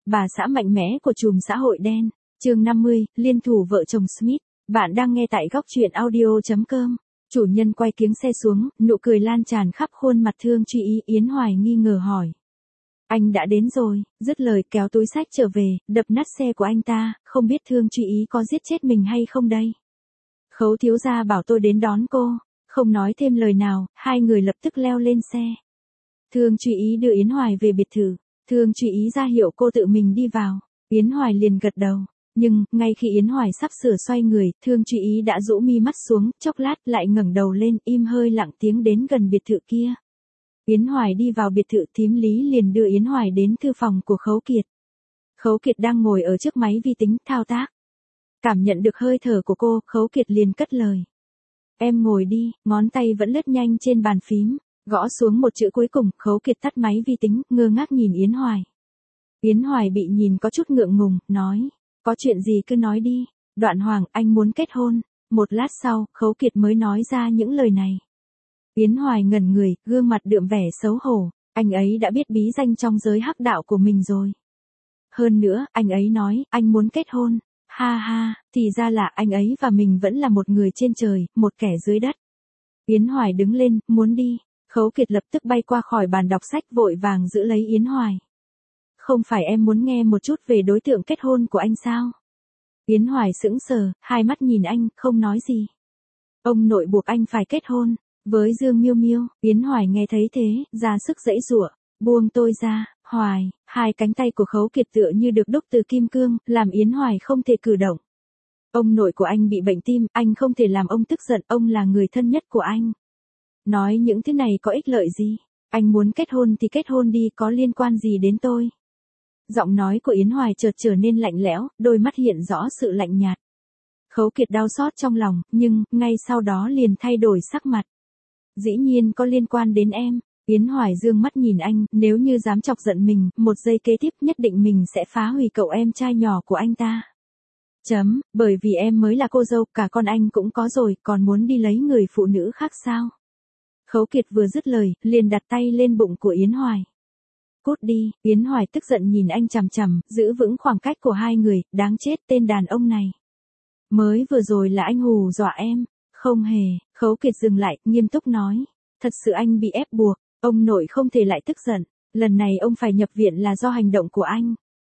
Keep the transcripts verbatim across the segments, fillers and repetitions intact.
bà xã mạnh mẽ của chùm xã hội đen. Chương năm mươi, liên thủ vợ chồng Smith. Bạn đang nghe tại góc truyện audio chấm com. Chủ nhân quay kiếng xe xuống, nụ cười lan tràn khắp khuôn mặt Thương Truy Ý. Yến Hoài nghi ngờ hỏi. Anh đã đến rồi, dứt lời kéo túi xách trở về, đập nát xe của anh ta, không biết Thương Truy Ý có giết chết mình hay không đây. Khấu thiếu gia bảo tôi đến đón cô, không nói thêm lời nào, hai người lập tức leo lên xe. Thương Truy Ý đưa Yến Hoài về biệt thự, Thương Truy Ý ra hiệu cô tự mình đi vào, Yến Hoài liền gật đầu. Nhưng, ngay khi Yến Hoài sắp sửa xoay người, Thương Truy Ý đã rũ mi mắt xuống, chốc lát lại ngẩng đầu lên, im hơi lặng tiếng đến gần biệt thự kia. Yến Hoài đi vào biệt thự, thím Lý liền đưa Yến Hoài đến thư phòng của Khấu Kiệt. Khấu Kiệt đang ngồi ở trước máy vi tính, thao tác. Cảm nhận được hơi thở của cô, Khấu Kiệt liền cất lời. Em ngồi đi, ngón tay vẫn lướt nhanh trên bàn phím, gõ xuống một chữ cuối cùng, Khấu Kiệt tắt máy vi tính, ngơ ngác nhìn Yến Hoài. Yến Hoài bị nhìn có chút ngượng ngùng, nói. Có chuyện gì cứ nói đi, Đoạn Hoàng, anh muốn kết hôn. Một lát sau, Khấu Kiệt mới nói ra những lời này. Yến Hoài ngẩn người, gương mặt đượm vẻ xấu hổ, anh ấy đã biết bí danh trong giới hắc đạo của mình rồi. Hơn nữa, anh ấy nói, anh muốn kết hôn. Ha ha, thì ra là anh ấy và mình vẫn là một người trên trời, một kẻ dưới đất. Yến Hoài đứng lên, muốn đi. Khấu Kiệt lập tức bay qua khỏi bàn đọc sách, vội vàng giữ lấy Yến Hoài. Không phải em muốn nghe một chút về đối tượng kết hôn của anh sao? Yến Hoài sững sờ, hai mắt nhìn anh, không nói gì. Ông nội buộc anh phải kết hôn với Dương Miêu Miêu. Yến Hoài nghe thấy thế, ra sức giãy giụa, buông tôi ra, Hoài. Hai cánh tay của Khấu Kiệt tựa như được đúc từ kim cương, làm Yến Hoài không thể cử động. Ông nội của anh bị bệnh tim, anh không thể làm ông tức giận, ông là người thân nhất của anh. Nói những thứ này có ích lợi gì? Anh muốn kết hôn thì kết hôn đi, có liên quan gì đến tôi? Giọng nói của Yến Hoài chợt trở nên lạnh lẽo, đôi mắt hiện rõ sự lạnh nhạt. Khấu Kiệt đau xót trong lòng, nhưng, ngay sau đó liền thay đổi sắc mặt. Dĩ nhiên có liên quan đến em. Yến Hoài dương mắt nhìn anh, nếu như dám chọc giận mình, một giây kế tiếp nhất định mình sẽ phá hủy cậu em trai nhỏ của anh ta. Chấm, bởi vì em mới là cô dâu, cả con anh cũng có rồi, còn muốn đi lấy người phụ nữ khác sao? Khấu Kiệt vừa dứt lời, liền đặt tay lên bụng của Yến Hoài. Cút đi, Yến Hoài tức giận nhìn anh chằm chằm, giữ vững khoảng cách của hai người, đáng chết tên đàn ông này. Mới vừa rồi là anh hù dọa em. Không hề. Khấu Kiệt dừng lại, nghiêm túc nói. Thật sự anh bị ép buộc, ông nội không thể lại tức giận, lần này ông phải nhập viện là do hành động của anh.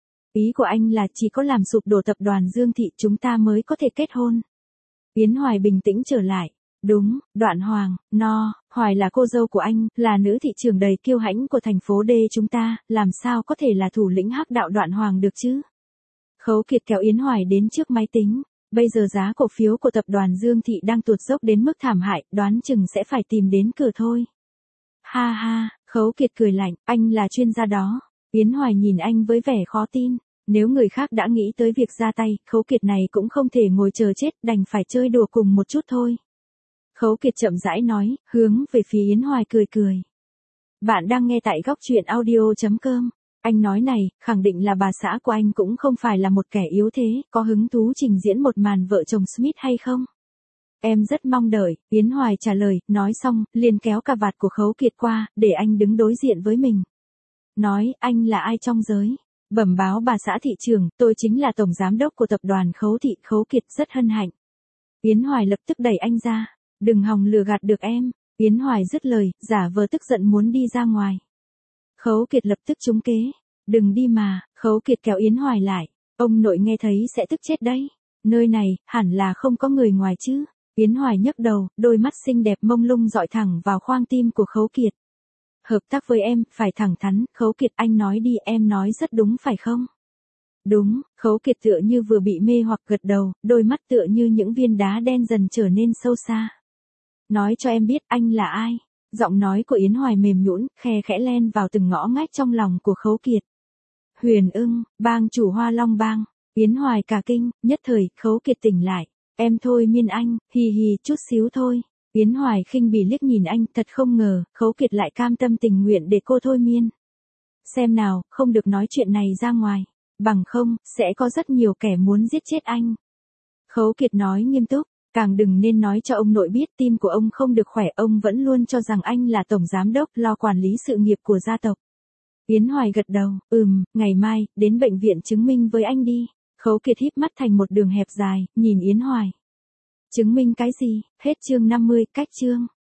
Ý của anh là chỉ có làm sụp đổ tập đoàn Dương Thị chúng ta mới có thể kết hôn. Yến Hoài bình tĩnh trở lại. Đúng, Đoạn Hoàng, no, Hoài là cô dâu của anh, là nữ thị trưởng đầy kiêu hãnh của thành phố D chúng ta, làm sao có thể là thủ lĩnh hắc đạo Đoạn Hoàng được chứ? Khấu Kiệt kéo Yến Hoài đến trước máy tính. Bây giờ giá cổ phiếu của tập đoàn Dương Thị đang tuột dốc đến mức thảm hại, đoán chừng sẽ phải tìm đến cửa thôi. Ha ha, Khấu Kiệt cười lạnh, anh là chuyên gia đó. Yến Hoài nhìn anh với vẻ khó tin. Nếu người khác đã nghĩ tới việc ra tay, Khấu Kiệt này cũng không thể ngồi chờ chết, đành phải chơi đùa cùng một chút thôi. Khấu Kiệt chậm rãi nói, hướng về phía Yến Hoài cười cười. Bạn đang nghe tại góc truyện audio chấm com. Anh nói này, khẳng định là bà xã của anh cũng không phải là một kẻ yếu thế, có hứng thú trình diễn một màn vợ chồng Smith hay không? Em rất mong đợi, Yến Hoài trả lời, nói xong, liền kéo cà vạt của Khấu Kiệt qua, để anh đứng đối diện với mình. Nói, anh là ai trong giới? Bẩm báo bà xã thị trưởng, tôi chính là tổng giám đốc của tập đoàn Khấu Thị. Khấu Kiệt rất hân hạnh. Yến Hoài lập tức đẩy anh ra. Đừng hòng lừa gạt được em. Yến Hoài dứt lời, giả vờ tức giận muốn đi ra ngoài. Khấu Kiệt lập tức trúng kế. Đừng đi mà. Khấu Kiệt kéo Yến Hoài lại. Ông nội nghe thấy sẽ tức chết đấy. Nơi này, hẳn là không có người ngoài chứ. Yến Hoài nhấc đầu, đôi mắt xinh đẹp mông lung dọi thẳng vào khoang tim của Khấu Kiệt. Hợp tác với em, phải thẳng thắn. Khấu Kiệt, anh nói đi, em nói rất đúng phải không? Đúng. Khấu Kiệt tựa như vừa bị mê hoặc gật đầu, đôi mắt tựa như những viên đá đen dần trở nên sâu xa. Nói cho em biết anh là ai. Giọng nói của Yến Hoài mềm nhũn, khe khẽ len vào từng ngõ ngách trong lòng của Khấu Kiệt. Huyền Ưng, bang chủ Hoa Long bang. Yến Hoài cả kinh, nhất thời, Khấu Kiệt tỉnh lại. Em thôi miên anh, hì hì, chút xíu thôi. Yến Hoài khinh bỉ liếc nhìn anh, thật không ngờ, Khấu Kiệt lại cam tâm tình nguyện để cô thôi miên. Xem nào, không được nói chuyện này ra ngoài. Bằng không, sẽ có rất nhiều kẻ muốn giết chết anh. Khấu Kiệt nói nghiêm túc. Càng đừng nên nói cho ông nội biết tim của ông không được khỏe, ông vẫn luôn cho rằng anh là tổng giám đốc lo quản lý sự nghiệp của gia tộc. Yến Hoài gật đầu, ừm, ngày mai, đến bệnh viện chứng minh với anh đi. Khấu Kiệt híp mắt thành một đường hẹp dài, nhìn Yến Hoài. Chứng minh cái gì? Hết chương năm mươi, cách chương.